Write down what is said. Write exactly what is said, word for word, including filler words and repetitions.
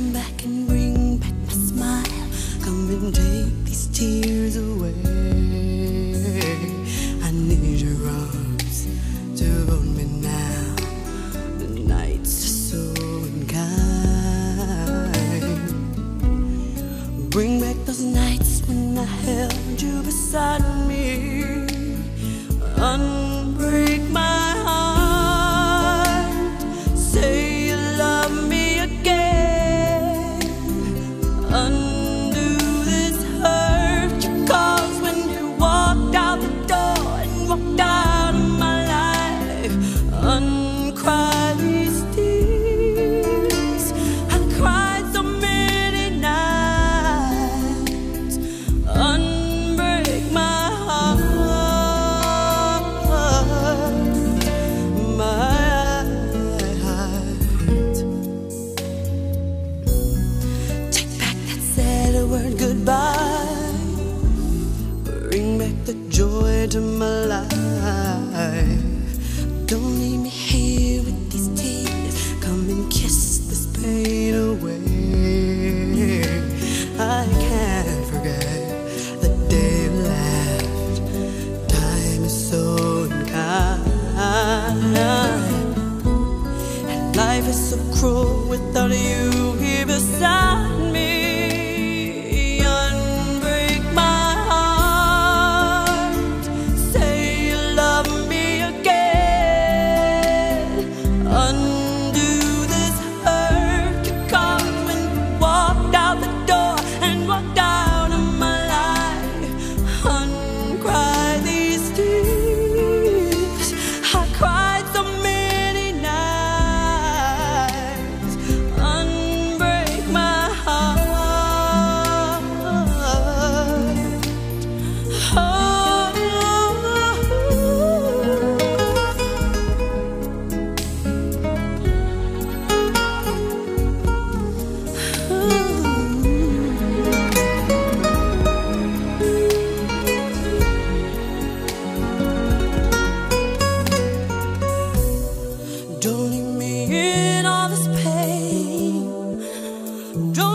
come back and bring back my smile. Come and take these tears away. I need your arms to hold me now. The nights are so unkind. Bring back those nights when I held you beside me. Unbreak my heart. Say you love me again. Undo this hurt you caused when you walked out the door and walked out of my life. Uncry these tears. I cried so many nights. Unbreak my heart. Word goodbye. Bring back the joy to my life. Don't leave me here with these tears. Come and kiss this pain away. I can't forget the day you left. Time is so unkind, and life is so cruel without you here beside me. Don't leave me in all this pain. Don't